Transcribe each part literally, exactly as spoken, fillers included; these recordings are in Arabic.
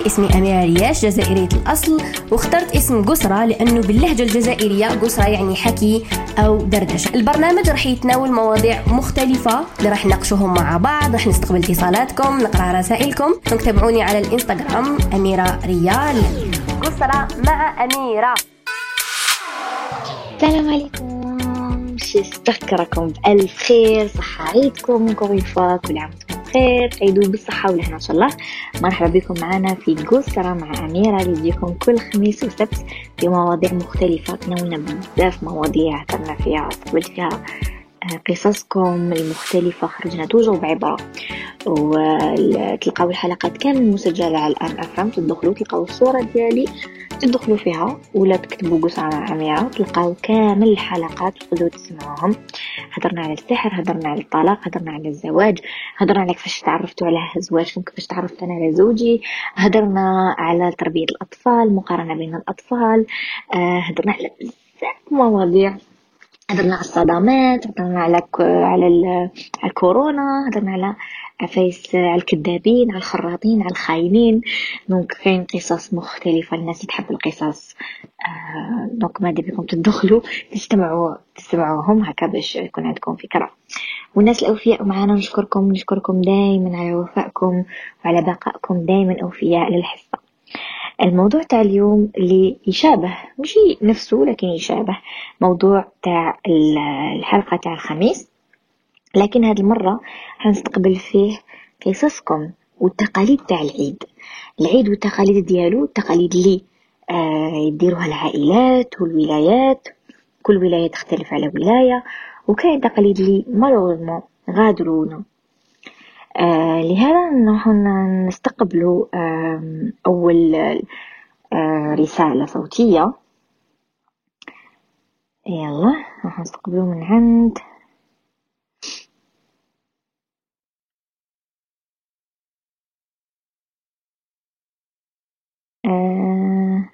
اسمي أميرة رياش، جزائرية الأصل، واخترت اسم قسرة لأنه باللهجة الجزائرية قسرة يعني حكي أو دردشة. البرنامج رح يتناول مواضيع مختلفة اللي رح نناقشوهم مع بعض، رح نستقبل اتصالاتكم، نقرأ رسائلكم. تابعوني على الإنستغرام أميرة ريال. قسرة مع أميرة. السلام عليكم، شستذكركم بألف خير، صحة عيدكم كويفة، كل عام وانتم بخير، عيدوا بالصحة والهنا إن شاء الله. مرحبا بكم معنا في قسرة مع أميرة اللي يجيكم كل خميس وسبت في مواضيع مختلفة. تناولنا بزاف مواضيع هترنا فيها، استقبلت فيها قصصكم المختلفة، خرجنا توجو بعبارة، وتلقاو الحلقات كامل مسجلة على الآن أفهم. تدخلوا تلقاو الصورة ديالي، تدخلوا فيها ولا تكتبوا قسرة مع أميرة، تلقاو كامل الحلقات تقدروا تسمعوهم. هضرنا على السحر، هضرنا على الطلاق، هضرنا على الزواج، هضرنا على كيفاش تعرفتوا على زواجكم، كيفاش تعرفت أنا على زوجي، هضرنا على تربية الأطفال، مقارنة بين الأطفال، هضرنا على بزاف مواضيع. هضرنا على الصدمات، هضرنا على على على الكورونا، هضرنا على عفايس، على الكذابين، على الخراطين، على الخاينين. دونك كاين قصص مختلفة، الناس تحب القصص. آه دونك ماذا بكم تدخلوا تستمعوا تسمعوهم هكا باش يكون عندكم فكرة. والناس الأوفياء معنا نشكركم نشكركم دائما على وفائكم وعلى بقائكم دائما أوفياء للحصة. الموضوع تاع اليوم اللي يشابه، مش نفسه لكن يشابه موضوع تاع الحلقة تاع الخميس، لكن هذه المرة هنستقبل فيه قصصكم والتقاليد تاع العيد العيد والتقاليد ديالو، التقاليد اللي آه يديروها العائلات والولايات، كل ولاية تختلف على ولاية، وكاين تقاليد اللي مالوغمون غادرونا. آه لهذا نحن نستقبل آه أول آه رسالة صوتية. يلا راح نستقبله من عند آه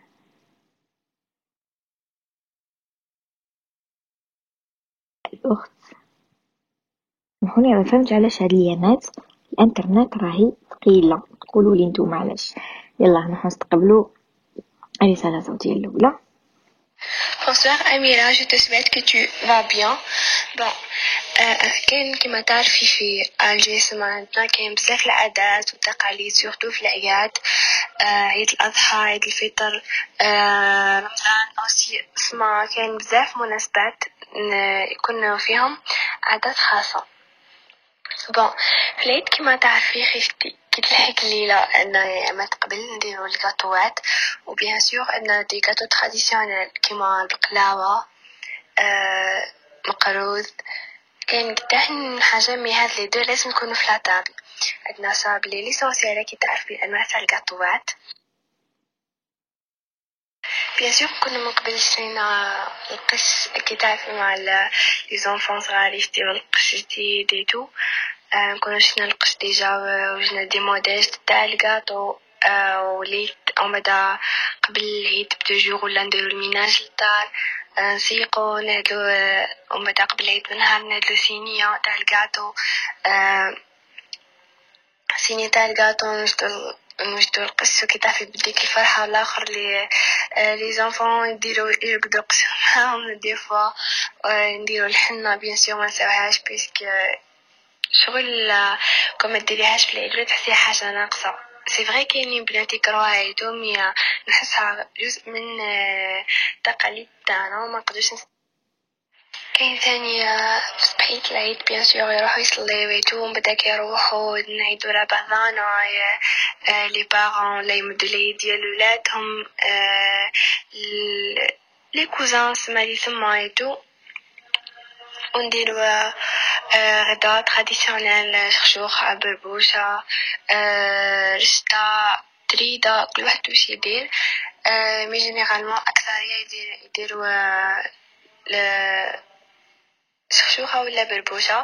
الأخت. نحن ما فهمت علاش هاد اليامات الانترنت راهي ثقيلة، تقولوا لي نتوما علاش. يلا راح نستقبلوا الرسالة الصوتية الأولى. Bonsoir Amira, je te souhaite que tu vas bien. Bon, كاين كما تعرفي في الجيش معنا كاين بزاف العادات والتقاليد سورتو في الأعياد، عيد الأضحى، عيد الفطر، رمضان أوسي، اسمع كاين بزاف مناسبات يكون فيهم عادات خاصة. بون في العيد كما تعرفي خفتي كي تلحق الليلة أن ما تقبل نديرو الكاطوات، وبيان سور أن دي كاطو تراديسيونيل كيما البقلاوة، آه، مقروض، كاين قداه حاجة مي هاد لي دو لازم يكونوا في لاطابل. عندنا صابلي ليسونسيال كي تعرفي الأنواع تاع الكاطوات. بيان سور كنا من قبل شرينا القش كي تعرفي مع لي زونفون صغار يشتيو القش جديد ديتو، نكونو شرينا القش ديجا وجنا دي موديل تاع الكاطو، وليت أمدا قبل العيد بتجور ولا نديرو الميناج للدار، نسيقو نهدلو أمدا قبل العيد بنهار نهدلو سينية تاع الكاطو، سينية تاع الكاطو نشتو نوجدو القصو كي تعرفي بديك الفرحة الاخر لي لي زونفون يديروا يرقدوا قصو معاهم دي فوا، نديروا الحنة بيان سور ما نساوهاش بيسك شغل كما ديريهاش في العيد تحسي حاجة ناقصة. سي فري كاينين بنات يكرهوها عيدو، مي نحسها جزء من تقاليد تاعنا وما نقدرش. كاين ثاني في صباحية العيد بيان سور يروحوا يصليو ويتو، من بعد يروحوا نعيدوا على بعضنا لي بارون لا يمدوا اليد ديال ولادهم، لي كوزان سمالي ثما يتو، ونديروا غدا تراديسيونيل، شخشوخة، بربوشة، رشطة، تريدة، كل واحد واش يدير. مي جينيرالمون أكثرية يديروا شخشوخة ولا بربوشة.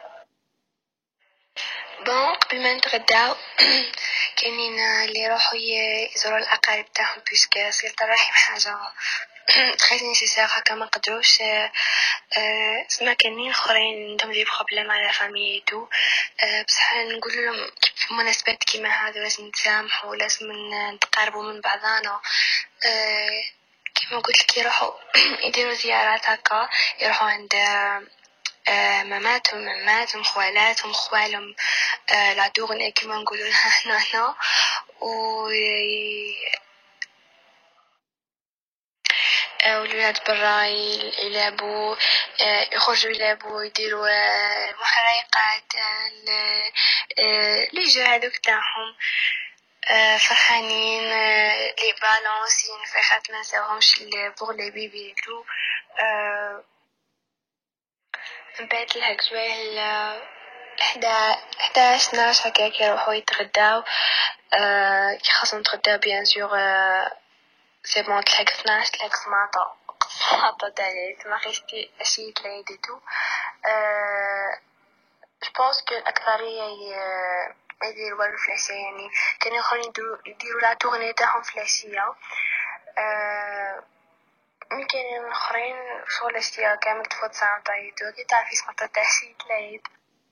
بون قبل ما نتغداو كاينين اللي يروحوا يزوروا الأقارب تاعهم، بيسك صلة الرحم حاجة très nécessaire هكا ما قدروش اسمع كانين اخرين عندهم دي بروبليم على فامي تو بصح نقول لهم في مناسبات كيما هذا لازم نتسامحوا لازم نتقاربوا من بعضنا كيما قلت لك يروحوا يديروا زيارات هكا يروحوا عند ماماتهم ماماتهم خوالاتهم خوالهم لا دورني كيما نقولوا لها هنا و والولاد برا يلعبوا يخرجوا يلعبوا يديروا محرقات لي جو هذوك تاعهم فرحانين لي بالانسين فخات ما نساوهمش بوغ لي بيبي تو من بعد الهك شويه حداش ناش هكاك يروحوا يتغداو كي خاصهم يتغداو بيان سور سي بون تلاقي اثناش تلاقي سماطة سماطة تاعي ما خيشتي أشي تلاقي دي تو جبونس كو الأكثرية يديروا والو فلاشية يعني كانوا آخرين يديروا لا تورني تاعهم فلاشية مي كاينين آخرين شغل أشياء كامل تفوت سامطة يدو كي تعرفي سماطة تاع شي تلاقي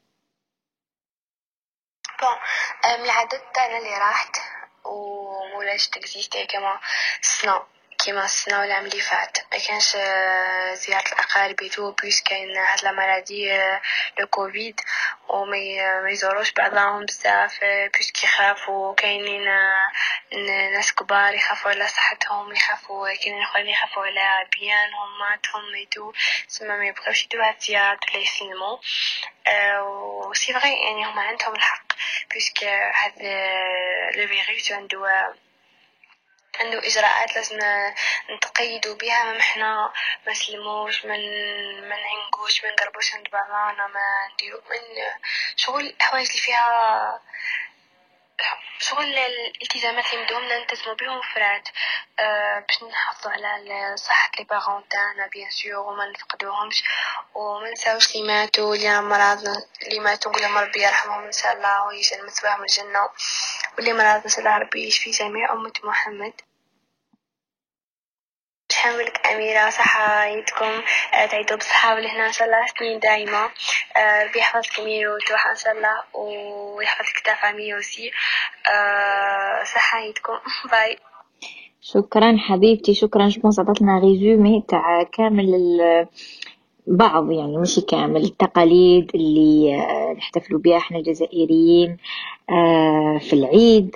بون من العدد تاعنا اللي راحت وولاش تكزيستي كما السنة كما السنة ولا اللي فات ما كانش زيارة الأقارب يتو بيس كاين هاد لا مرضي لو كوفيد وما ما يزوروش بعضهم بزاف بيس كيخافوا كاينين ناس كبار يخافوا على صحتهم يخافوا كاينين اخرين يخافوا على بيانهم ماتهم يتو سما ما يبغوش يدوا هاد الزيارات ولا يسلموا و سي فري يعني هما عندهم الحق بيسك هاد لو فيروس عنده عنده اجراءات لازم نتقيدوا بها ما احنا ما نسلموش من ما نعنقوش ما نقربوش عند بعضنا ما نديروا من شغل حوايج اللي فيها شغل الالتزامات اللي مدوم نلتزموا بهم فرات أه باش نحافظوا على صحه لي بارون تاعنا بيان سور وما نفقدوهمش وما نساوش لي ماتوا اللي مرض اللي ماتوا نقول ربي يرحمهم ان شاء الله ويجعل مثواهم الجنه واللي مرض ان شاء الله ربي يشفي جميع امه محمد. حملك أميرة صحايتكم تعيدوا بصحة ولهنا إن شاء الله سنين دائمة ربي يحفظك أميرة وتوحى إن شاء الله ويحفظك تافا ميوسي صحايتكم باي. شكرا حبيبتي شكرا جبونس عطاتنا ريزومي تاع كامل بعض يعني مش كامل التقاليد اللي نحتفلوا بها احنا الجزائريين في العيد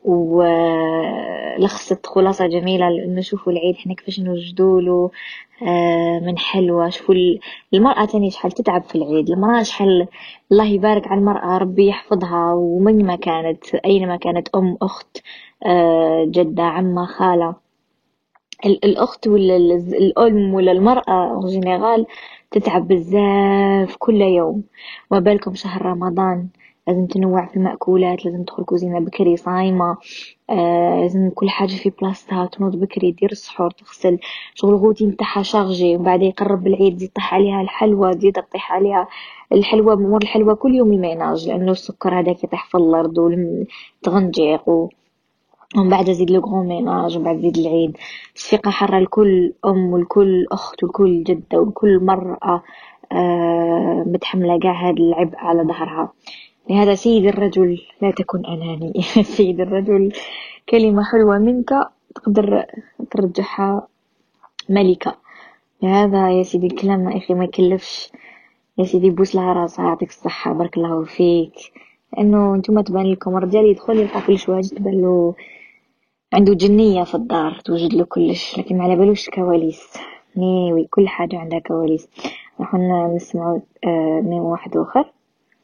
ولخصت خلاصة جميلة لأنه نشوفوا العيد احنا كيفاش نوجدوا له من حلوة. شوفوا المرأة تاني شحال تتعب في العيد المرأة شحال الله يبارك على المرأة ربي يحفظها ومن ما كانت أينما كانت أم أخت جدة عمة خالة الأخت ولا الأم ولا المرأة جنرال تتعب بزاف كل يوم. وما بالكم شهر رمضان لازم تنوع في المأكولات لازم تدخل كوزينة بكري صايمة آه، لازم كل حاجة في بلاصتها تنوض بكري دير السحور تغسل شغل غوتي نتاعها شارجي وبعد يقرب العيد زيد طيح عليها الحلوى زيد طيح عليها الحلوى مور الحلوى كل يوم الميناج لأنه السكر هذاك يطيح في الأرض وتغنجيق و ومن بعد زيد لو غران ميناج ومن بعد زيد العيد صفيقة حرة لكل أم ولكل أخت ولكل جدة ولكل مرأة آه متحملة قاع هذا العبء على ظهرها. لهذا سيد الرجل لا تكن أناني سيد الرجل كلمة حلوة منك تقدر ترجعها ملكة. لهذا يا سيدي الكلام يا أخي ما يكلفش يا سيدي بوس لها راسها يعطيك الصحة بارك الله فيك لأنه أنتم تبان لكم رجال يدخل يلقى كل شوية تبان له عنده جنية في الدار توجد له كلش لكن ما على بالوش كواليس نيوي كل حاجة عندها كواليس. راح نسمع من واحد آخر.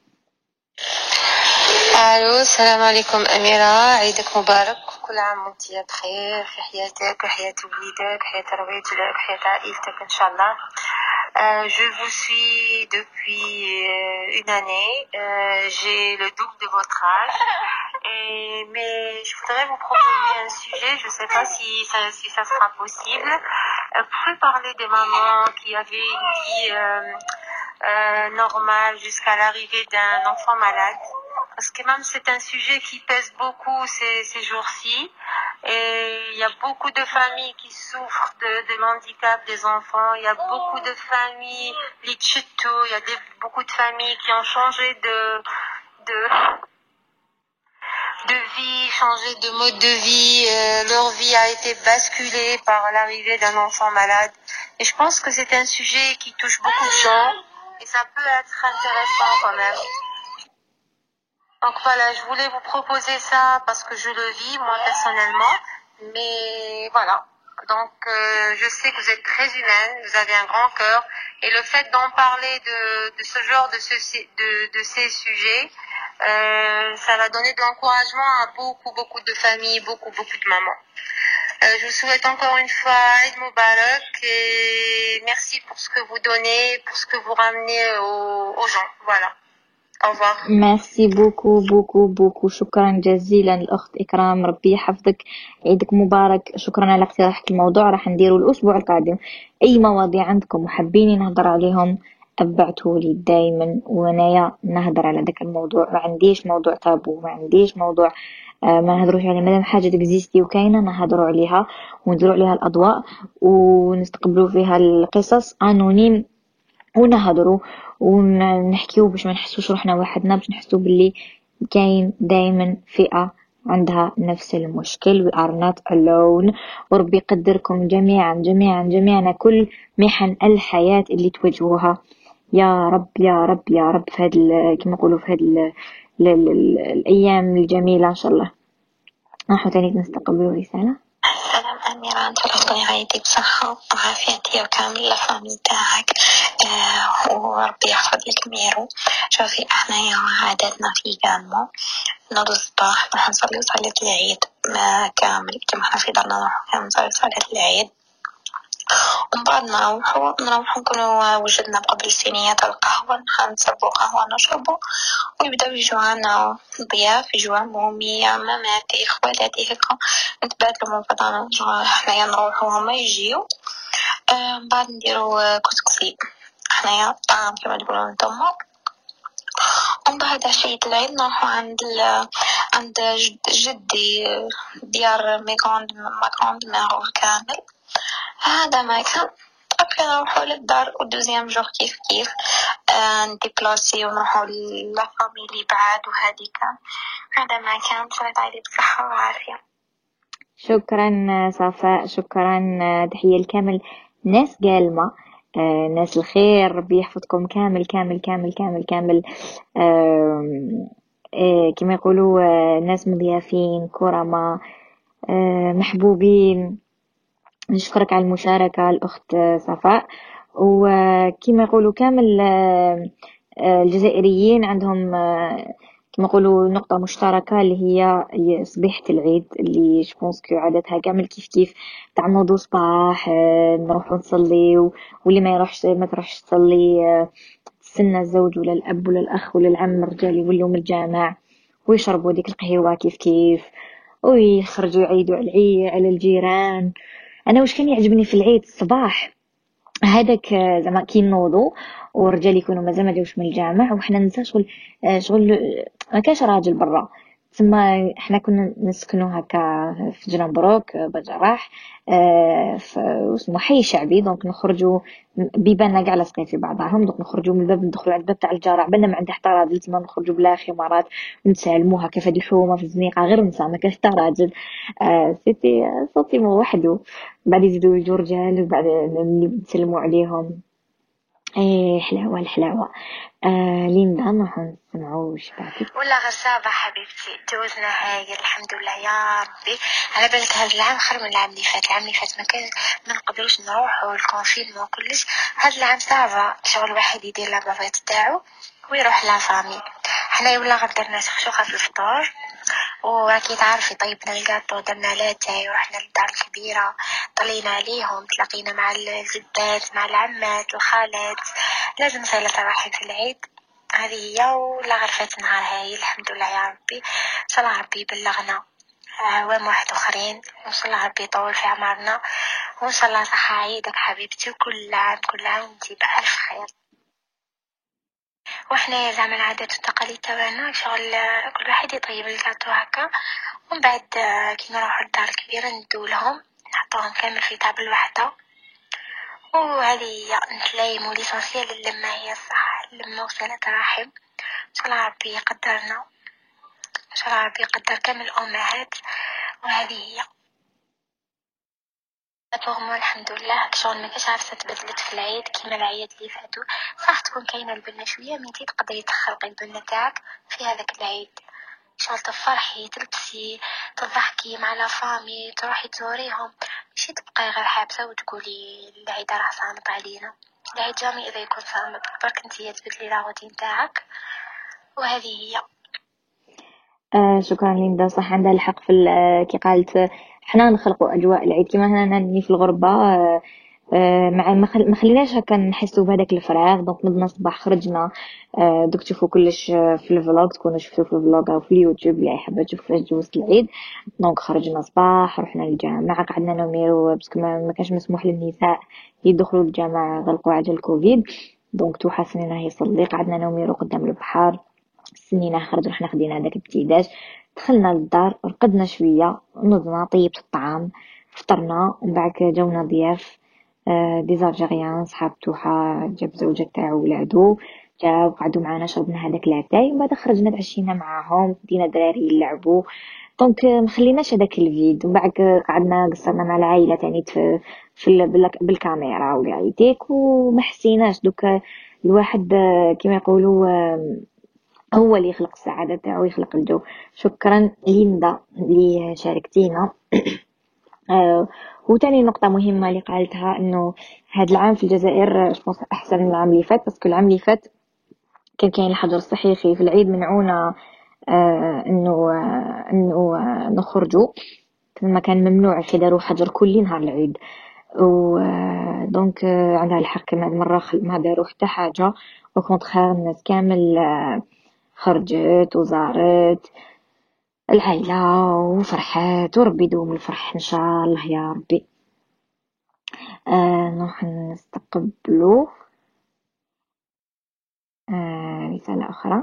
الو السلام عليكم أميرة عيدك مبارك كل عام وانت بخير في حياتك وحياة وليدك وحياة ربيتك وحياة عائلتك إن شاء الله. Euh, je vous suis depuis euh, une année. Euh, j'ai le double de votre âge. Et, mais je voudrais vous proposer un sujet. Je ne sais pas si ça, si ça sera possible. Euh, vous pouvez parler des mamans qui avaient une vie euh, euh, normale jusqu'à l'arrivée d'un enfant malade. Parce que même c'est un sujet qui pèse beaucoup ces, ces jours-ci. Et il y a beaucoup de familles qui souffrent de, de l'handicap des enfants. Il y a beaucoup de familles, les tchito, il y a des, beaucoup de familles qui ont changé de, de, de vie, changé de mode de vie. Euh, leur vie a été basculée par l'arrivée d'un enfant malade. Et je pense que c'est un sujet qui touche beaucoup de gens. Et ça peut être intéressant quand même. Donc voilà, je voulais vous proposer ça parce que je le vis moi personnellement. Mais voilà. Donc euh, je sais que vous êtes très humaine, vous avez un grand cœur. Et le fait d'en parler de, de ce genre de, ce, de, de ces sujets, euh, ça va donner de l'encouragement à beaucoup, beaucoup de familles, beaucoup, beaucoup de mamans. Euh, je vous souhaite encore une fois Eid Mubarak et merci pour ce que vous donnez, pour ce que vous ramenez aux, aux gens. Voilà. Au revoir. ميرسي بوكو بوكو بوكو شكرا جزيلا الأخت إكرام، ربي يحفظك، عيدك مبارك. شكرا على اقتراحك الموضوع، راح نديره الأسبوع القادم. أي مواضيع عندكم وحابين نهضر عليهم أبعتولي دايما وأنايا نهضر على ذاك الموضوع. ما عنديش موضوع تابو، ما عنديش موضوع آه ما نهضروش عليه. مادام حاجة تكزيستي وكاينة نهضروا عليها ونديروا عليها الأضواء ونستقبلوا فيها القصص انونيم ونهضروا ونحكيو باش ما نحسوش روحنا وحدنا، باش نحسو باللي كاين دائما فئة عندها نفس المشكل. we are not alone. وربي يقدركم جميعا جميعا جميعا كل محن الحياة اللي تواجهوها يا رب يا رب يا رب في هذا كما نقولوا في هذه الأيام الجميلة إن شاء الله. راحوا تاني نستقبلوا رسالة. سلام أميرة، أنت الله يعيدك بصحة وعافية وكامل الفامي تاعك. آه وربي يحفظ لك ميرو. شوفي احنا عاداتنا في جامو نوض الصباح نروح نصلي صلاة العيد ما كامل كما احنا في دارنا نروح نصلي صلاة العيد، ومن بعد نروحوا نروحوا نكونوا وجدنا قبل صينية القهوة نصبوا قهوة نشربوا ويبداو يجوا عنا ضياف، يجوا عمومي عماماتي خوالاتي هكا نتبادلوا من بعضنا. حنايا نروحوا هما يجيو آه من بعد نديروا كسكسي حنايا طعام كما تقولون نتوما. ومن بعد عشية العيد نروحوا عند ال... عند جدي ديار ميغوند ماكروند ماغو كامل. هذا ما كان أبقى نروحوا للدار ودوزيام جوغ كيف كيف آه نديبلاسي ونروحوا للفامي اللي بعاد وهذيك. هذا ما كان. صليت عليه بصحة وعافية. شكرا صفاء، شكرا. تحية لكامل ناس قالمة، آه ناس الخير، ربي يحفظكم كامل كامل كامل كامل كامل. آه آه كما يقولوا آه ناس مضيافين كرماء آه محبوبين. نشكرك على المشاركة الأخت صفاء. وكما يقولوا كامل آه الجزائريين عندهم آه كما يقولوا نقطة مشتركة اللي هي صبيحة العيد اللي شبونس كو عادتها كامل كيف كيف تعمدوا صباح نروح نصلي، واللي ما يروحش ما تروحش تصلي تستنى الزوج ولا الأب ولا الأخ ولا العم الرجال يولوا من الجامع ويشربوا ديك القهوة كيف كيف ويخرجوا يعيدوا على العي على الجيران. أنا وش كان يعجبني في العيد الصباح هذاك زعما كي نوضوا والرجال يكونوا مازال ما جاوش من الجامع وحنا ننسى شغل شغل ما كاش راجل برا. ثم احنا كنا نسكنوا هكا في جنبروك بجراح اه اسمه حي شعبي، دونك نخرجوا بيباننا كاع لاصقين في بعضهم، دونك نخرجوا من الباب ندخلوا على الباب تاع الجار عبالنا ما عنده حتى راجل، تما نخرجوا بلا خمارات ونتسالموا هكا في هذه الحومه في الزنيقه غير نساء ما كاش حتى راجل. اه سيتي صوتي مو وحده، بعد يزيدوا يجوا رجال وبعد نسلموا عليهم. ايه حلاوه الحلاوه. آه ليندا نروحوا نسمعوا وش بعدك. ولا غصابة حبيبتي جوزنا هايل الحمد لله يا ربي. على بالك هذا العام خير من العام اللي فات. العام اللي فات ما كان ما نقدروش نروحوا الكونفينمون وكلش. هذا العام صافا شغل واحد يدير لابافيت تاعو ويروح لافامي. حنا ولا غدرنا شخشوخه في الفطور واكيد عارفي طيبنا الكاطو درنا لاتاي ورحنا للدار الكبيره طلينا عليهم تلاقينا مع الجدات مع العمات الخالات. لازم صلاه الرحم في العيد هذه هي. ولا غرفت نهار هاي الحمد لله يا ربي. صلى ربي بلغنا عوام واحد اخرين وصلى ربي يطول في عمرنا وان شاء الله صحة عيدك حبيبتي وكل عام كل عام وانتي بألف خير. واحنا زعما العادات والتقاليد تاعنا شغل كل واحد يطيب الكاطو هكا ومن بعد آه، كي نروحو للدار الكبيرة ندولهم نحطوهم كامل في طابل وحدة، وهذه هي نتلايمو. ليسونسيال اللمة هي الصح، اللمة وصلة رحم. ان شاء الله ربي يقدرنا، ان شاء الله ربي يقدر كامل الامهات. وهذه هي بوغمو الحمد لله. شغل ما كاش عارفه تبدلت في العيد كيما العيد اللي فاتوا. صح تكون كاينه البنه شويه، من تقدري تخلقي البنه تاعك في هذاك العيد. شغل تفرحي، تلبسي، تضحكي مع لا فامي، تروحي تزوريهم، ماشي تبقاي غير حابسه وتقولي العيد راه صامت علينا. العيد جامي اذا يكون صامت، برك انتي تبدلي لا روتين تاعك. وهذه هي. آه شكرا ليندا، صح عندها الحق في ال- آه، كي قالت آه، حنا نخلقوا اجواء العيد كيما هنا ناني في الغربه. آه، آه، مع ما خل- ما خليناش هكا نحسوا بهذاك الفراغ. دونك نضنا الصباح خرجنا. آه، دوك تشوفوا كلش آه، في الفلوق، تكونوا شفتوا في الفلوق او في اليوتيوب اللي حابه تشوف كيفاش جوزت العيد. دونك خرجنا صباح، رحنا للجامع، قعدنا نميرو باسكو ما ما كانش مسموح للنساء يدخلوا الجامع، غلقوا عجل الكوفيد. دونك توحى سنينه يصلي، قعدنا نميرو قدام البحر. سنينا خرج، رحنا خدينا هذاك الابتيداج، دخلنا للدار، رقدنا شويه، نضنا، طيبت الطعام، فطرنا، ومن بعد جاونا ضياف. آه، دي زالجيريان صحاب توحا، جاب زوجة تاعو ولادو، جاو قعدوا معنا، شربنا هذاك لاتاي، ومن بعد خرجنا تعشينا معاهم، دينا الدراري يلعبوا. دونك آه، مخليناش هذاك الفيد. ومن بعد قعدنا قصرنا مع العائله تاني في في ال- بالك- بالكاميرا ويعيطيك، وما حسيناش دوك. الواحد آه، كما يقولوا آه، هو اللي يخلق السعادة تاعو، يخلق الجو. شكرا ليندا اللي شاركتينا. آه وتاني نقطة مهمة اللي قالتها انه هذا العام في الجزائر شخص احسن من العام اللي فات، باسكو العام اللي فات كان كاين الحجر الصحيحي في العيد، منعونا آه انه آه انه آه نخرجوا، ما كان ممنوع كي داروا حجر كلي نهار العيد. و آه، دونك آه، عندها الحق كما هاد المرة خل- ما داروا حتى حاجة، وكونتخار الناس كامل آه، خرجت وزارت العائلة وفرحات، وربي يدوم الفرح إن شاء الله يا ربي. آه نروح نستقبلو آه رسالة أخرى.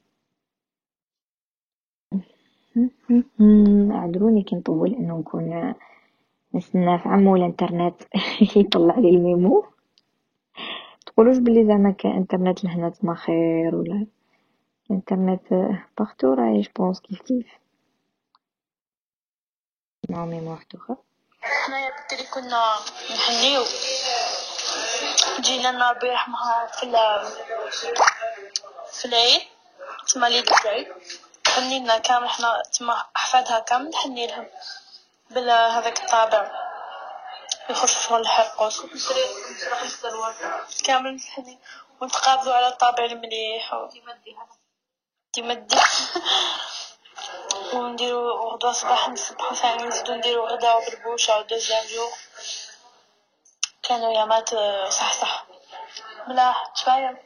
اعذروني كي نطول إنه نكون نستنى في عمو الانترنت يطلع لي الميمو. تقولوش بلي زعما كإنترنت لهنا تما خير، ولا الانترنت بارتو راهي جبونس كيف كيف. نو ميمو واحد أخر. حنايا بكري كنا نحنيو، جينا لنا ربي يرحمها في في العيد تما ليلة العيد، حنينا كامل، حنا تما أحفادها كامل نحني لهم بلا هذاك الطابع يخش شغل الحرقوس كامل نحني، ونتقابلوا على الطابع المليح و تمدي ونديرو غدوة صباح نصبحو ثاني نزيدو نديرو غدا وبربوشة ودوزيام جور. كانوا يامات صح صح ملاح شوية.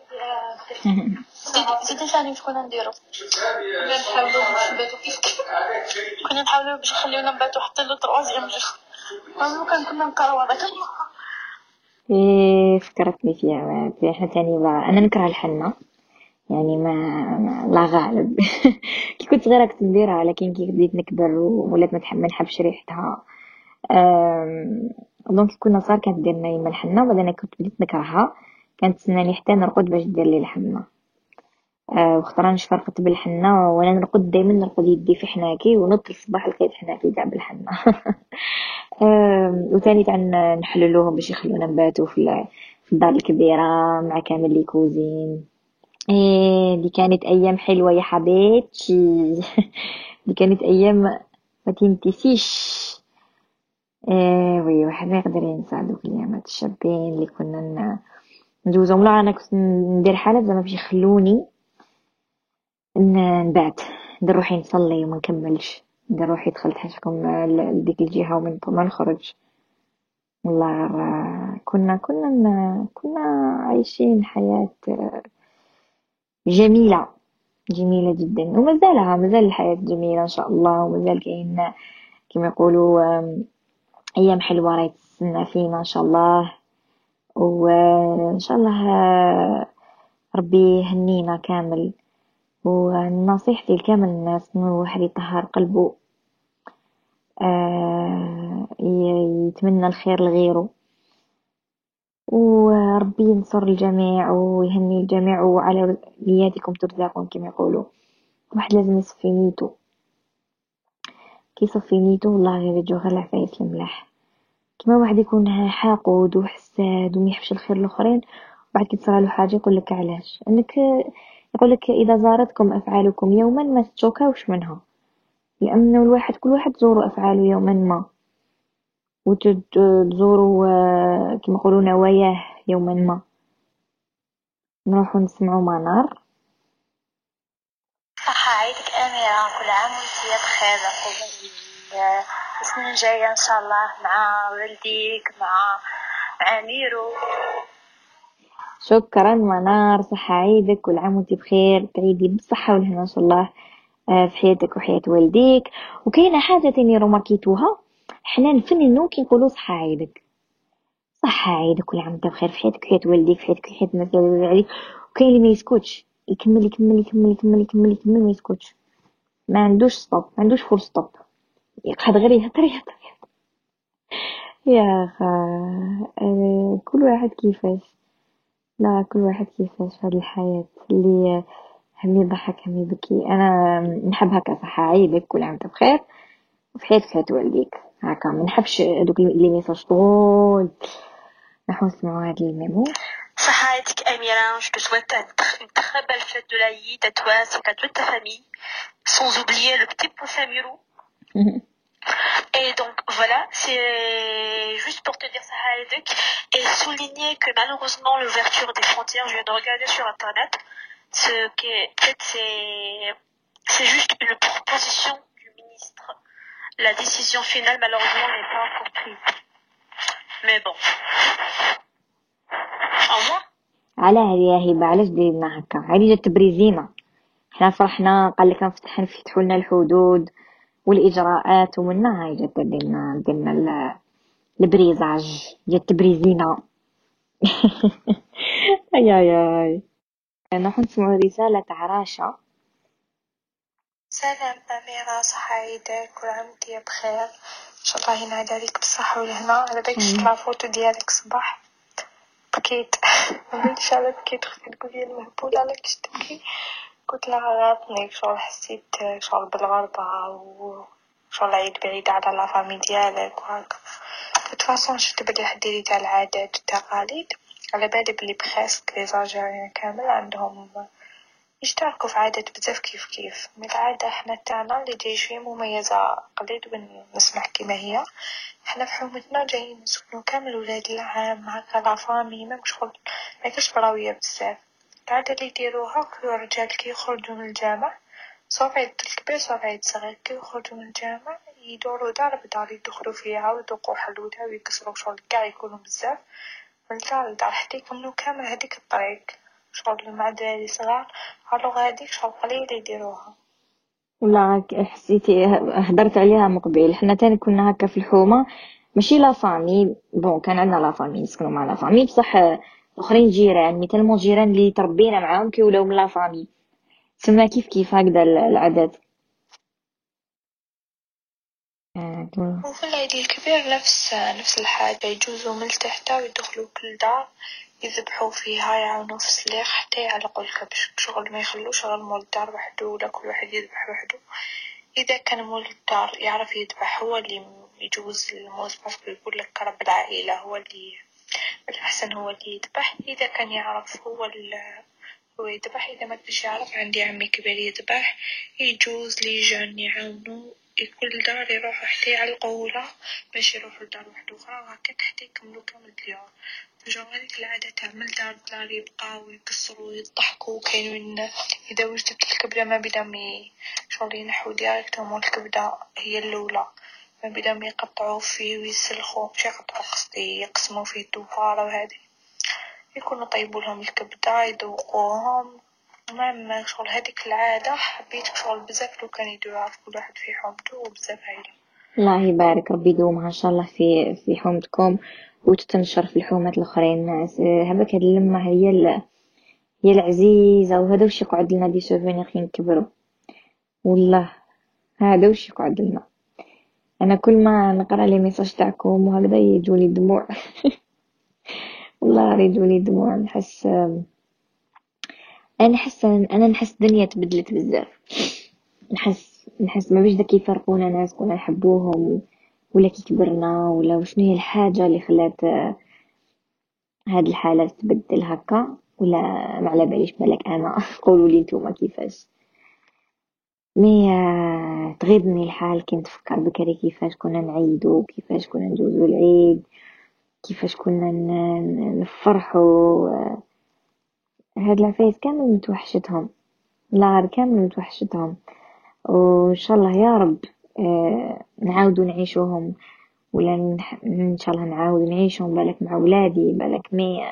زيدي ثاني واش كنا نديرو؟ كنا نحاولو باش نباتو كيف كيف، كنا نحاولو باش نخليونا نباتو حتى لو تروازيام جور، مامو كان كنا نقراو هذاك. إيه فكرتني فيها في احنا تاني بقى. انا نكره الحنة يعني ما, ما لا غالب. كي كنت صغيرة كنت نديرها، لكن كي بديت نكبر وولات ما نحب ما نحبش ريحتها. أم، دونك كنا صار كانت ديرنا يما الحنة، وبعدين أنا كنت بديت نكرهها، كانت تسناني حتى نرقد باش دير لي الحنة. أه وخطرا فرقت بالحنة، وانا نرقد دائما نرقد يدي في حناكي، ونط الصباح لقيت حناكي تاع بالحنة. أم، وتاني تاع نحللوهم باش يخلونا نباتو في ال- في الدار الكبيرة مع كامل لي كوزين. إيه دي كانت ايام حلوة يا حبيبتي. دي كانت ايام ما تنتسيش. إيه وي واحد ما يقدر ينسى دوك الايامات الشابين اللي كنا ن- ندوزهم. لا انا كنت ندير حالة زعما باش يخلوني ن- نبات، ندير روحي نصلي وما نكملش، ندير روحي دخلت حاشكم لديك الجهة ومن ما نخرج. والله غير كنا كنا ن- كنا عايشين حياة جميلة، جميلة جدا، ومازالها مازال الحياة جميلة إن شاء الله، ومازال كاين كما يقولوا آم، أيام حلوة راهي تستنى فينا إن شاء الله. وإن شاء الله آه، ربي يهنينا كامل. ونصيحتي لكامل الناس إنه الواحد يطهر قلبه آه يتمنى الخير لغيره، وربي ينصر الجميع ويهني الجميع، وعلى نياتكم ترزقون كما يقولوا. واحد لازم يصفي نيته، كي يصفي نيته والله غير يجو غير العفايس الملاح. كما واحد يكون حاقد وحساد وما يحبش الخير الاخرين، بعد كي تصرى له حاجه يقول لك علاش انك، يقول لك اذا زارتكم افعالكم يوما ما تتشوكاوش منها، لانه الواحد كل واحد تزوروا افعاله يوما ما، وتزوروا كما يقولوا نواياه يوما ما. نروحوا نسمعوا منار. صحة عيدك أميرة، كل عام وانتي بخير. السنة الجاية إن شاء الله مع والديك مع مع ميرو. شكرا منار، صحة عيدك، كل عام وانتي بخير، تعيدي بالصحة والهنا إن شاء الله في حياتك وحياة والديك. وكاينة حاجة تاني رماكيتوها، حنا نفننو كي نقولوا صحة عيدك، صحة عيدك، كل عام وانت بخير في حياتك وحياة والديك، في حياتك وحياة الناس اللي عليك. وكاين اللي ما يسكتش، يكمل يكمل يكمل يكمل يكمل يكمل ما يسكتش، ما عندوش ستوب، ما عندوش فول ستوب، يقعد غير يهضر يهضر يهضر. يا اخا آه، كل واحد كيفاش، لا كل واحد كيفاش في هذه الحياة، اللي هم يضحك هم يبكي. انا نحب هكا، صحة عيدك، كل عام وانت بخير وفي حياتك وحياة والديك، هكا ما نحبش دوك اللي ميساج طول. نحن نسمعوا هذا الميمو. صحة عيدك أميرة، je te souhaite une très belle fête de l'Aïd à toi ainsi qu'à toute ta famille, sans oublier le petit poussin Mirou. Et donc voilà, c'est juste pour te dire ça Haïdek et souligner que malheureusement l'ouverture des frontières, je viens de regarder sur internet, ce qui est peut-être c'est c'est juste une proposition du ministre. La décision finale malheureusement n'est pas encore prise. Mais bon. Au revoir. على هذه هبة، علاش ديرنا هكا؟ هذه جات تبريزينا، حنا فرحنا قال لك نفتح نفتحوا لنا الحدود والاجراءات، ومنها هاي جات ديرنا ديرنا البريزاج، جات تبريزينا. اي اي اي. نروح نسمعوا رسالة تاع راشا. سلام أميرة، صحة عيدك، كل عام وانتي بخير، إن شاء الله ينعاد عليك بالصحة والهنا. على بالك شفت لافوتو ديالك صباح بكيت، إن شاء الله بكيت، اختي تقولي المهبول على كيش تبكي، قلت لها غاطني شغل، حسيت شغل بالغربة وشغل عيد بعيد على لا فامي ديالك وهكا. تفاصيل شفت بلي حديري تاع العادات والتقاليد، على بالي بلي بخاسك لي زالجيريان كامل عندهم يشتركوا في عادات بزاف كيف كيف. من العادة احنا تاعنا اللي جاي شوية مميزة قليل ونسمح كما هي. احنا في حومتنا جايين نسكنوا كامل ولاد العام هكا لا فامي، ما شغل ما كاش براوية بزاف. العادة اللي يديروها كل رجال كي يخرجوا من الجامع، صوف عيد الكبير صوف عيد صغير، كي يخرجوا من الجامع يدوروا دار بدار يدخلوا فيها ويذوقوا حلوتها ويكسروا شغل كاع يكونوا بزاف من دار لدار حتى يكملوا كامل هذيك الطريق. شغل مع دراري صغار على غاديك شغل قليل يديروها. ولا حسيتي هدرت عليها مقبل، حنا تاني كنا هكا في الحومه، ماشي لا فامي بون، كان عندنا لا فامي نسكنوا مع لا فامي بصح الاخرين جيران، مي تالمون جيران اللي تربينا معاهم كي ولاو من لا فامي، سما كيف كيف هكذا العادات. وفي العيد الكبير نفس نفس الحاجة، يجوزوا من تحت ويدخلوا كل دار يذبحوا فيها، يعاونوا في السلاح حتى يعلقوا الكبش، شغل ما يخلوش غير مول الدار وحده ولا كل واحد يذبح وحده. إذا كان مول الدار يعرف يذبح هو اللي يجوز الموظف، يقول لك رب العائلة هو اللي الأحسن هو اللي يذبح. إذا كان يعرف هو هو يذبح، إذا ما كنتش يعرف عندي عمي كبير يذبح، يجوز لي جان يعاونوا كل دار يروحوا حتى يعلقوا له باش يروحوا لدار واحدة أخرى وهكاك حتى يكملوا كامل اليوم. جو هذيك العادة تعمل دار دار يبقاو يكسروا ويضحكوا. كاين من إذا وجدت الكبدة ما بدهم شغل ينحوا ديريكتومون الكبدة هي الأولى، ما بدهم يقطعوا فيه ويسلخوا، مش يقطعوا قصدي يقسموا فيه الدوفارة وهذه، يكونوا طيبوا لهم الكبدة يذوقوهم. المهم شغل هذيك العادة حبيت شغل بزاف لو كان يديروها في كل واحد في حومته وبزاف عائلة. الله يبارك، ربي يدومها ان شاء الله في في حومتكم وتتنشر في الحومات الاخرين. هبك هاد اللمه هي ال... هي العزيزه، وهذا وش يقعد لنا دي سوفينير كي نكبروا، والله هذا وش يقعد لنا. انا كل ما نقرا لي ميساج تاعكم وهكذا يجوني دموع والله يجوني دموع. نحس انا نحس انا نحس الدنيا تبدلت بزاف. نحس نحس ما بيش داك يفرقونا ناس كنا نحبوهم ولا كي كبرنا ولا وشنو هي الحاجه اللي خلات هاد الحاله تبدل هكا، ولا ما على باليش بالك انا قولوا لي نتوما كيفاش. مي تغيظني الحال كي نتفكر بكري كيفاش كنا نعيدو، كيفاش كنا نجوزو العيد، كيفاش كنا نفرحوا. هاد العفايس كامل متوحشتهم، لا كامل متوحشتهم، وان شاء الله يا رب آه نعاودو نعيشوهم، ولا ان شاء الله نعاود نعيشهم بالك مع ولادي بالك. مي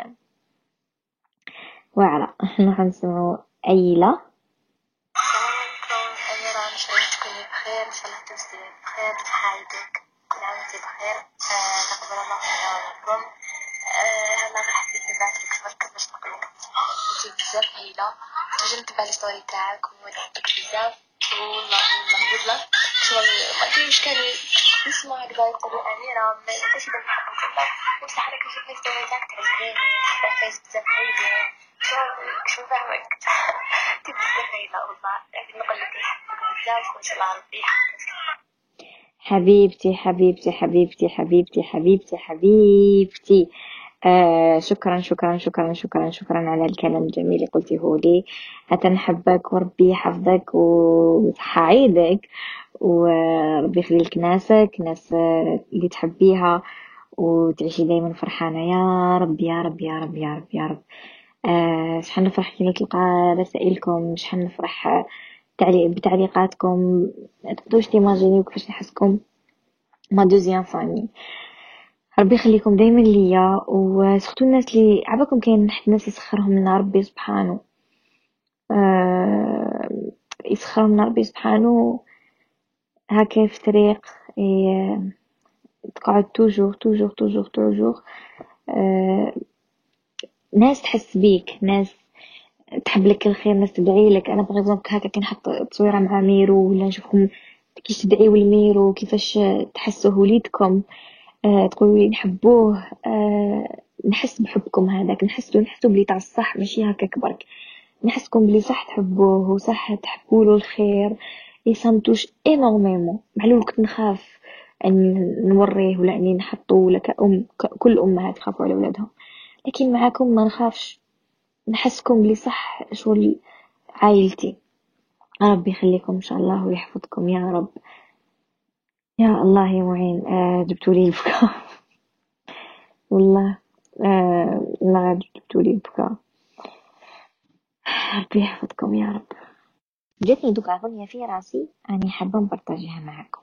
واعرة راح نسمعوا أيلة. السلام عليكم أميرة، إن شاء الله تكوني بخير، إن شاء الله تبصري بخير في حياتك، كل عام وانتي بخير. آه، تقبل الله منا ومنكم. آه، هلا راح حبيت نبعتلك برك باش نقولك انتي بزاف هايلة، تنجم تبع لي ستوري تاعك ونحبك بزاف، والله والله والله شغل ما كاينش كان نسمع هكذا يقولوا أميرة ما انتش إذا نحبك والله، بصح أنا كنشوف لي ستوري تاعك تعجبني، نحب الفايس بزاف هايلة، شو فاهمك انتي بزاف هايلة والله، لكن نقولك نحبك بزاف وإن شاء الله ربي يحفظك. حبيبتي حبيبتي حبيبتي حبيبتي حبيبتي حبيبتي آه شكرا شكرا شكرا شكرا شكرا على الكلام الجميل اللي قلتيه لي. حتى نحبك وربي يحفظك ويسعدك، وربي يخلي لك ناسك، ناس اللي تحبيها، وتعيشي دايما فرحانة يا رب يا رب يا رب يا رب يا رب. آه شحال نفرح كي نتلقى رسائلكم، شحال نفرح بتعليقاتكم، تقدروش تيماجينيو كيفاش نحسكم ما دوزيام فامي. ربي يخليكم دايما ليا، وسختو الناس اللي عباكم كاين ناس يسخرهم لنا ربي سبحانه، أه يسخرهم لنا ربي سبحانه هكا في طريق تقعد توجور توجور توجور توجور. أه ناس تحس بيك، ناس تحب لك الخير، ناس تدعي لك. انا بغيت هكا كي نحط تصويره مع ميرو ولا نشوفكم كيفاش تدعيوا لميرو، كيفاش تحسوا وليدكم، أه تقولوا لي نحبوه، أه نحس بحبكم هذاك، نحسوا نحسوا بلي تاع الصح ماشي هكا كبرك، نحسكم بلي صح تحبوه وصح تحبوا له الخير. يسامتوش انورميمون معلول كنت نخاف ان نوريه ولا اني نحطه ولا كأم كل امهات يخافوا على اولادهم، لكن معاكم ما نخافش، نحسكم بلي صح شغل عائلتي. ربي يخليكم ان شاء الله ويحفظكم يا رب يا الله يا معين. آه جبتولي البكاء والله، آه ما جبتولي البكاء. ربي يحفظكم يا رب. جاتني دوك اغنية في راسي اني حابة نبارطاجيها معاكم.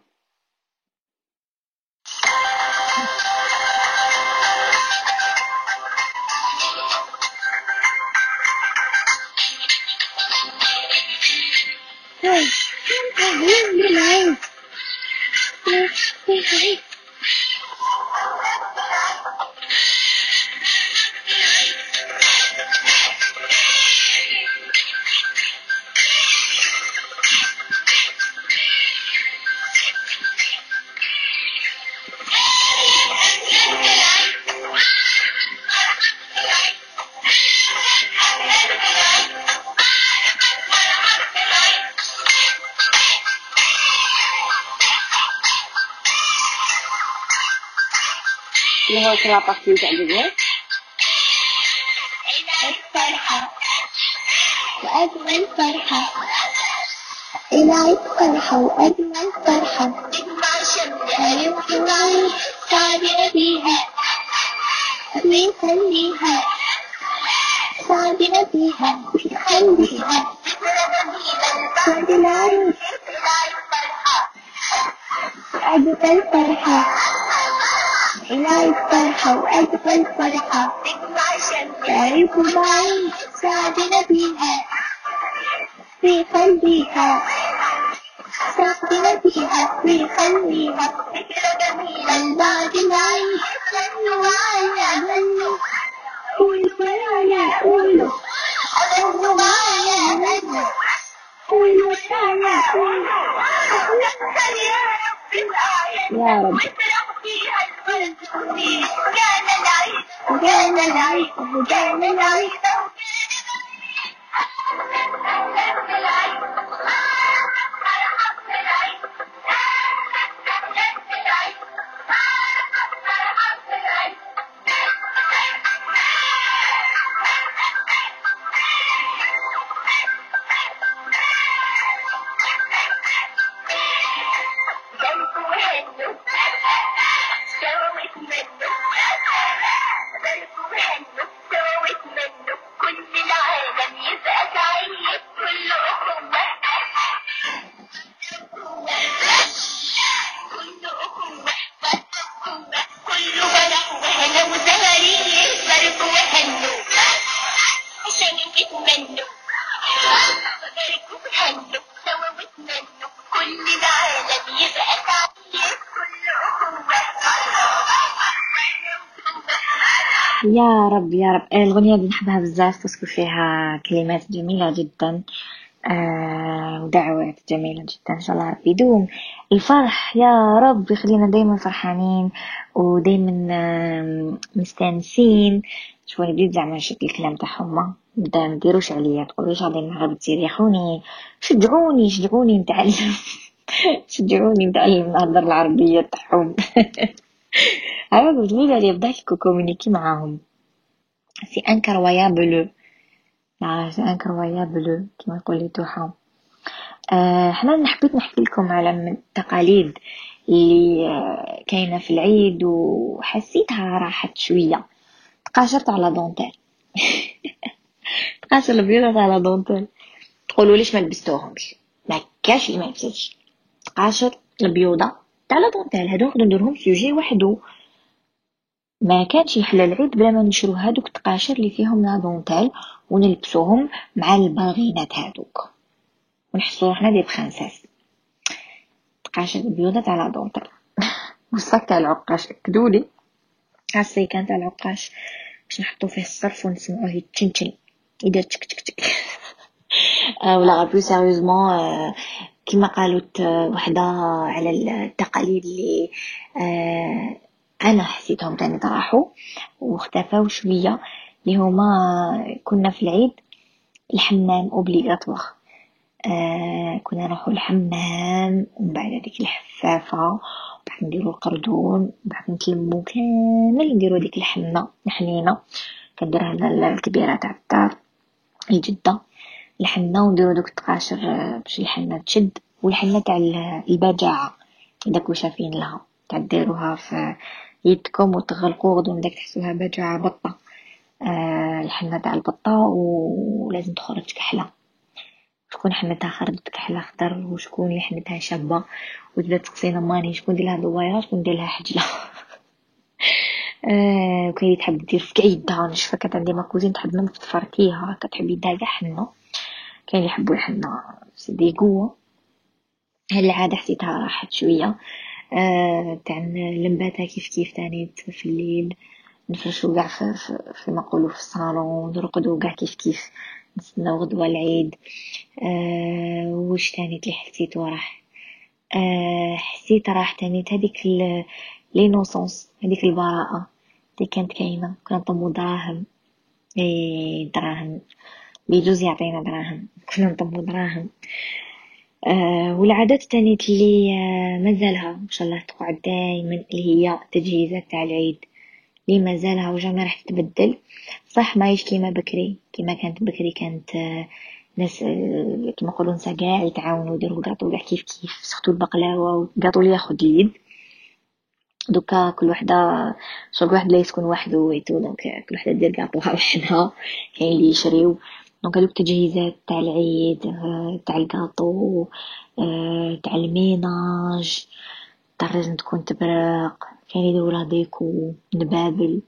اللي هو كلا بارتي تعجبني. الفرحة وأجمل فرحة، العيد فرحة وأجمل فرحة، يمكن عيد سعدنا بيها بيخليها، سعدنا بيها بيخليها، سعد العيد أجمل فرحة، العيد فرحة وأجمل فرحة، تعرف معي سعدنا بيها بيخليها، سعدنا بيها بيخليها، البعد العيد غنوا معايا غنوا، قولوا معايا قولوا، غنوا معايا غنوا، قولوا معايا قولوا، يا رب. كان العيد كان العيد يا رب يا رب. الأغنية دي نحبها بزاف باسكو فيها كلمات جميلة جدا آه ودعوات جميلة جدا. إن شاء الله ربي يدوم الفرح يا رب، يخلينا دايما فرحانين ودايما آه مستانسين. شوفوني بديت زعما نشد الكلام تاعهم، بدا مديروش عليا تقولوش غادي نهرب تريحوني، شجعوني شجعوني نتعلم شجعوني نتعلم نهضر العربية تاعهم. عرفت بالليل اللي يبدأ كومونيكي معاهم سي انكرويابل، لا سي انكرويابل كما يقول لي توحة. آه حنا حبيت نحكي لكم على من التقاليد اللي آه كاينه في العيد وحسيتها راحت شويه. تقاشرت على دونتيل تقاشر البيضات على دونتيل. تقولوا ليش ما لبستوهمش؟ ما كاش اللي ما لبستش. تقاشر البيوضه تاع لا دونتيل هادو نقدر نديرهم سوجي وحده، ما كانش يحلى العيد بلا ما نشرو هادوك تقاشر اللي فيهم لا دونتيل ونلبسوهم مع الباغينات هادوك ونحسو روحنا دي بخنساس. تقاشر البيوضه تاع لا دونتيل والصاك تاع العقاش اكدولي السيكان تاع العقاش باش نحطو فيه الصرف ونسمعوه يتشنشن يدير تشك تشك تشك. ولا بلو سيريوزمون آه كما قالت آه وحده على التقاليد اللي آه انا حسيتهم تاني طرحوا واختفوا شويه، اللي هما كنا في العيد الحمام اوبليغاتوار. آه كنا نروحوا الحمام ومن بعد هذيك الحفافه بعد نديروا القردون بعد نتلموا كامل نديروا ديك الحنه نحنينا كنديرها لنا الكبيره تاع الدار الجده الحنه ونديروا دوك التقاشر باش الحنه تشد، والحنه تاع البجاعه داك وشافين لها تعديروها في يدكم وتغلقوا غدو داك تحسوها بجاعه بطه. آه الحنه تاع البطه ولازم تخرج كحله، شكون حنتها خرجت كحله خضر وشكون اللي حنتها شابه وتبدا تقصينا ماني شكون دير لها دويره شكون دير لها حجله. آه وكاين تحب دير في عيدها نشفى كانت عندي ما كوزين تحب نم في تفركيها كتحب يدها كاع حنه، كاين اللي يحبوا الحنه سيدي قوه. هالعاده حسيتها راحت شويه. آه تاع لمباتها كيف كيف تاني في الليل نفرشوا كاع في, في, في ما نقولوا في الصالون نرقدوا كاع كيف كيف نستناو غدوه العيد. آه واش تاني اللي حسيت وراح آه حسيت راح تاني هذيك لينوسونس هذيك البراءه اللي كانت كاينه. كنا نطمو دراهم اي دراهم بيجوز يعطينا دراهم كنا نطمو دراهم. آه والعادات التانية اللي آه مازالها ان شاء الله تقعد دائما اللي هي تجهيزات تاع العيد اللي مازالها وجامع راح تتبدل. صح ما يش كيما بكري كيما كانت بكري كانت آه ناس آه كيما نقولوا نسا كاع يتعاونوا يديروا الكاطو كاع كيف كيف سختو البقلاوه والكاطو اللي ياخذ يد. دوكا كل وحده شغل واحد لا يسكن وحده ويتو دونك كل وحده دير كاطوها وحدها كاين اللي يشريو دونك هذوك التجهيزات تاع العيد تاع الكاطو تاع الميناج تاع لازم تكون تبرق كاين يديروا لها ديكو نبابل.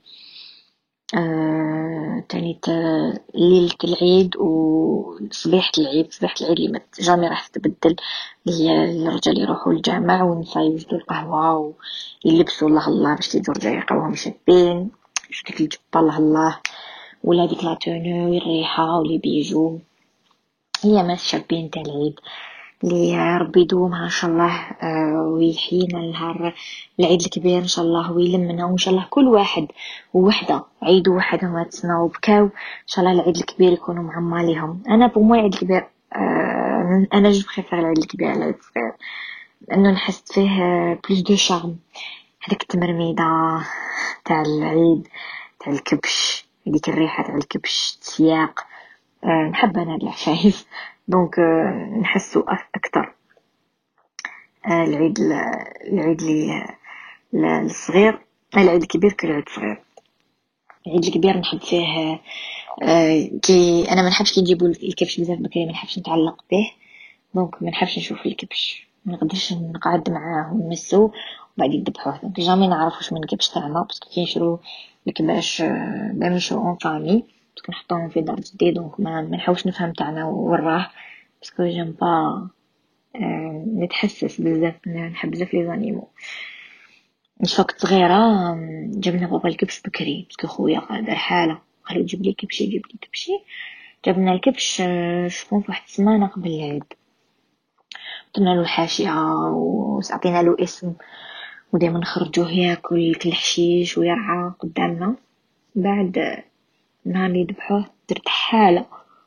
آه، تاني ليلة العيد وصبيحة العيد صبيحة العيد اللي جامي راح تتبدل هي الرجال يروحوا الجامع والنساء يوجدوا القهوة ويلبسوا الله الله باش تيجوا رجال يلقاوهم شابين باش ديك الجبة الله الله ولا ديك لا تونو والريحة واللي بيجوا هي ما شابين تاع العيد. اللي ربي يدومها ان شاء الله ويحيينا نهار العيد الكبير ان شاء الله ويلمنا وان شاء الله كل واحد ووحده عيد واحد هما تسناو بكاو ان شاء الله العيد الكبير يكونوا معماليهم. انا بومو العيد الكبير انا جو بريفير العيد الكبير على العيد الصغير لانه نحس فيه بلوس دو شارم. هذيك التمرميده تاع العيد تاع الكبش هذيك الريحه تاع الكبش السياق نحب انا العفايس دونك نحسو اكثر العيد العيد لي الصغير العيد الكبير كالعيد الصغير. العيد الكبير نحب فيه كي انا ما نحبش كي يجيبوا الكبش بزاف بكري ما نحبش نتعلق به دونك ما نحبش نشوف الكبش ما نقدرش نقعد معاه ونمسو وبعد يذبحوه دونك جامي نعرفوش من الكبش تاعنا باسكو كي نشرو الكباش بامشو اون فامي باسكو نحطوهم في دار جديد دونك ما نحاولش نفهم تاعنا وراه باسكو جيم با نتحسس بزاف نحب بزاف لي زانيمو. مش وقت صغيره جبنا بابا الكبش بكري باسكو خويا دار حاله قالوا جيب لي كبشي جيب لي كبشي جبنا الكبش شكون في واحد السمانه قبل العيد درنا له الحاشيه وعطينا له اسم ودائما نخرجوه ياكل كل حشيش ويرعى قدامنا. بعد نهار اللي ذبحوه درت حاله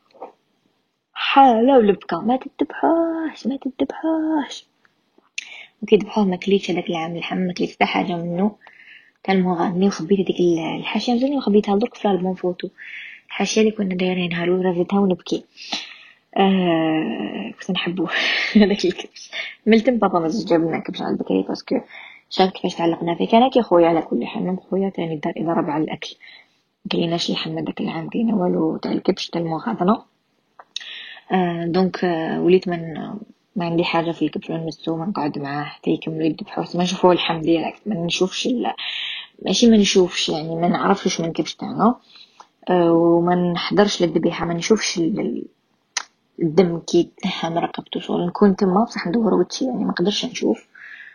حاله ولبكه ما تذبحوش ما تذبحوش وكي ذبحوه ما كليتش هذاك العام اللحم ما كليت حتى حاجه منه تاع المغني وخبيت هذيك الحاشيه مزيان وخبيتها درك في الالبوم فوتو الحاشيه اللي كنا دايرينها له رافيتها ونبكي آه كنت نحبوه هذاك الكبش ملتم بابا ما جابلنا كبش على البكري باسكو شاف كيفاش تعلقنا فيه كان كي خويا على كل حال من خويا تاني دار اذا ربع الاكل كليناش لحم داك العام كاين والو تاع الكبش تاع المغادنه آه دونك آه وليت من ما عندي حاجه في الكبش نمسو ما نقعد معاه حتى يكملوا يذبحوا ما نشوفوا اللحم ديالك ما نشوفش ماشي ما نشوفش يعني ما نعرفش من الكبش تاعنا آه وما نحضرش للذبيحه ما نشوفش الدم كي تنحى رقبته شغل نكون تما بصح ندور وجهي يعني ما نقدرش نشوف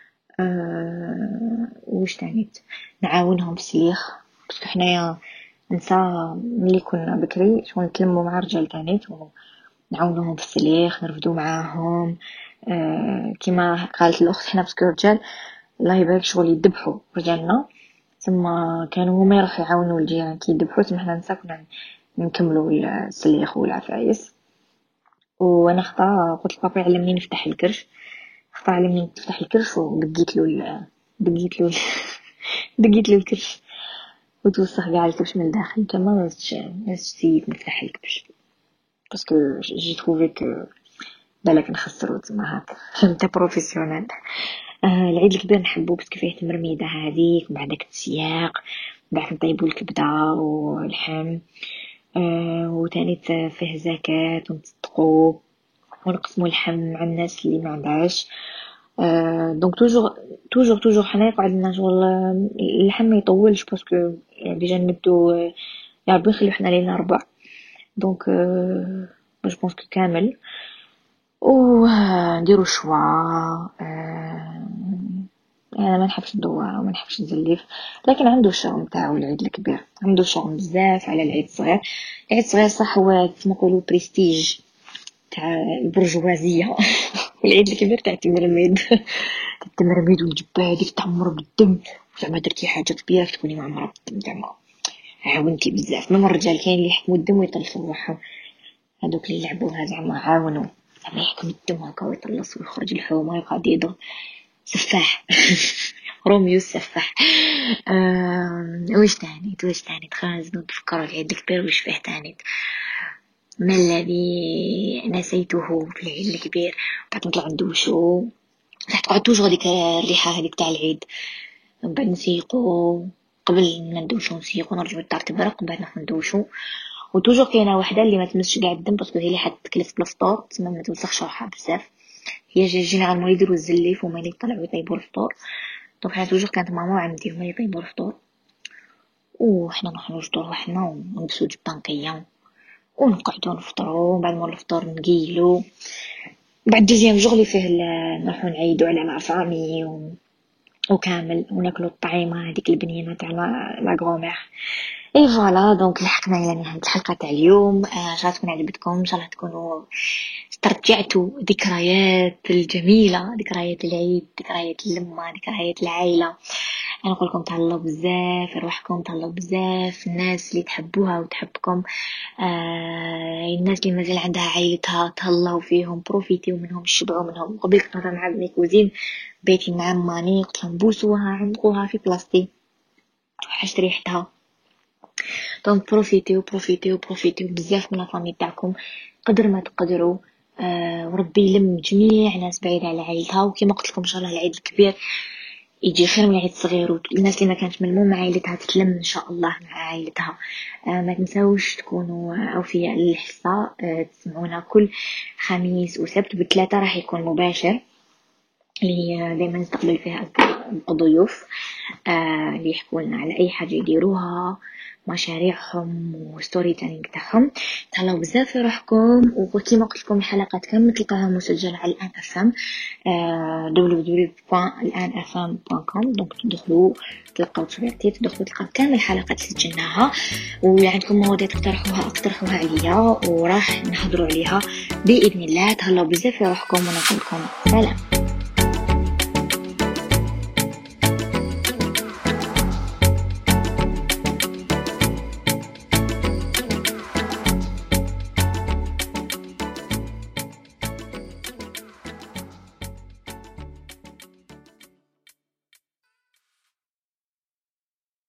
أه واش تانيت نعاونهم بالسليخ باسكو حنايا نسا ملي كنا بكري شغل نتلموا مع رجال تانيت ونعاونهم بالسليخ نرفدوا معاهم أه كما قالت الاخت حنا باسكو رجال الله يبارك شغل يذبحوا رجالنا ثم كانوا هما يروحوا يعاونوا الجيران كي يذبحوا ثم حنا نسا كنا نكملوا السليخ والعفايس. وانا خطا قلت لبابا علمني نفتح الكرش خطا علمني نفتح الكرش ودقيت له دقيت له دقيت له الكرش وتوسخ كاع الكبش من الداخل تما ما نسيت نفتح الكبش باسكو جي تروفي كو بالك نخسرو تما هكا فهمت بروفيسيونال. آه العيد الكبير نحبو باسكو فيه تمرميده هذيك وبعد داك السياق بعد نطيبوا الكبده واللحم آه وتاني فيه زكاة ونتصدقوا ونقسموا اللحم مع الناس اللي ما عندهاش آه دونك توجور توجور توجور حنا يقعدنا شغل اللحم ما يطولش باسكو ديجا نبدو يا ربي نخليو حنا لينا ربع دونك آه باش بونسكو كامل ونديروا شوا آه انا ما نحبش الدواره وما نحبش نزلف لكن عنده الشغل تاعو العيد الكبير عنده شغل بزاف على العيد الصغير. العيد الصغير صح هو كما نقولوا بريستيج تاع البرجوازيه والعيد الكبير تاع التمرميد التمرميد والجبه هذيك تعمر بالدم زعما درتي حاجه كبيره تكوني معمره بالدم زعما عاونتي بزاف. من الرجال كاين اللي يحكموا الدم ويطلصوا روحهم هذوك اللي يلعبوها زعما عاونوا زعما يحكم الدم هكا ويطلص ويخرج الحومه ويقعد يضرب سفاح روميو السفاح. أه... وش تاني وش تاني خلاص نتفكروا العيد الكبير وش فيه تاني ما الذي نسيته في العيد الكبير. بعد نطلع ندوشو راح تقعد توجو هذيك الريحه هذيك تاع العيد بعد نسيقو قبل ما ندوشو نسيقو نرجعو للدار تبرق بعد نروحو ندوشو وتوجو كاينه وحده اللي ما تمسش كاع الدم باسكو هي اللي حتكلف بالفطور تما ما توسخش روحها بزاف هي جينيرالمون يديروا الزليف وما يطلعوا يطيبوا الفطور دونك حنا توجور كانت ماما عندي هما يطيبوا الفطور وحنا نروحو نفطروا وحنا ونلبسوا جبه نقيه ونقعدوا نفطروا بعد ما الفطور نقيلوا بعد دوزيام جوغ اللي فيه نروحو نعيدوا على لا فامي وكامل وناكلوا الطعيمه هذيك البنينه تاع لا غرومير. اي فوالا دونك لحقنا الى نهايه الحلقه تاع اليوم. ان شاء الله تكون عجبتكم، ان شاء الله تكونوا استرجعتوا ذكريات الجميله، ذكريات العيد، ذكريات اللمه، ذكريات العائله. انا نقول لكم تهلاو بزاف روحكم، تهلاو بزاف الناس اللي تحبوها وتحبكم، آه الناس اللي مازال عندها عائلتها تهلاو فيهم، بروفيتيو منهم، شبعوا منهم. قبل كنت نهضر مع بني كوزين بيتي مع ماني قلت لهم بوسوها عندقوها في بلاصتي توحشت ريحتها. دونك بروفيتيو بروفيتيو بروفيتيو بزاف من الفامي تاعكم قدر ما تقدروا، آه وربي يلم جميع ناس بعيدة على عائلتها. وكما قلت لكم ان شاء الله العيد الكبير يجي خير من العيد الصغير، والناس اللي ما كانت ملمومة عائلتها تتلم ان شاء الله مع عائلتها. آه ما تنسوش تكونوا اوفياء للحصة، آه تسمعونا كل خميس وسبت بثلاثة راح يكون مباشر اللي دائما نستقبل فيها الضيوف آه اللي يحكوا لنا على اي حاجه يديروها، مشاريعهم وستوري تيلينغ تاعهم. تهلاو بزاف في روحكم، وكما قلت لكم الحلقات كامل تلقاها مسجله على الان اف ام دبليو دبليو دبليو دوت الان اف ام دوت كوم. دونك تدخلوا تلقاو تصويرتي، تدخلوا تلقاو كامل الحلقات اللي سجلناها، ولا عندكم مواضيع تقترحوها اقترحوها عليا وراح نهضروا عليها باذن الله. تهلاو بزاف في روحكم ونقول لكم سلام.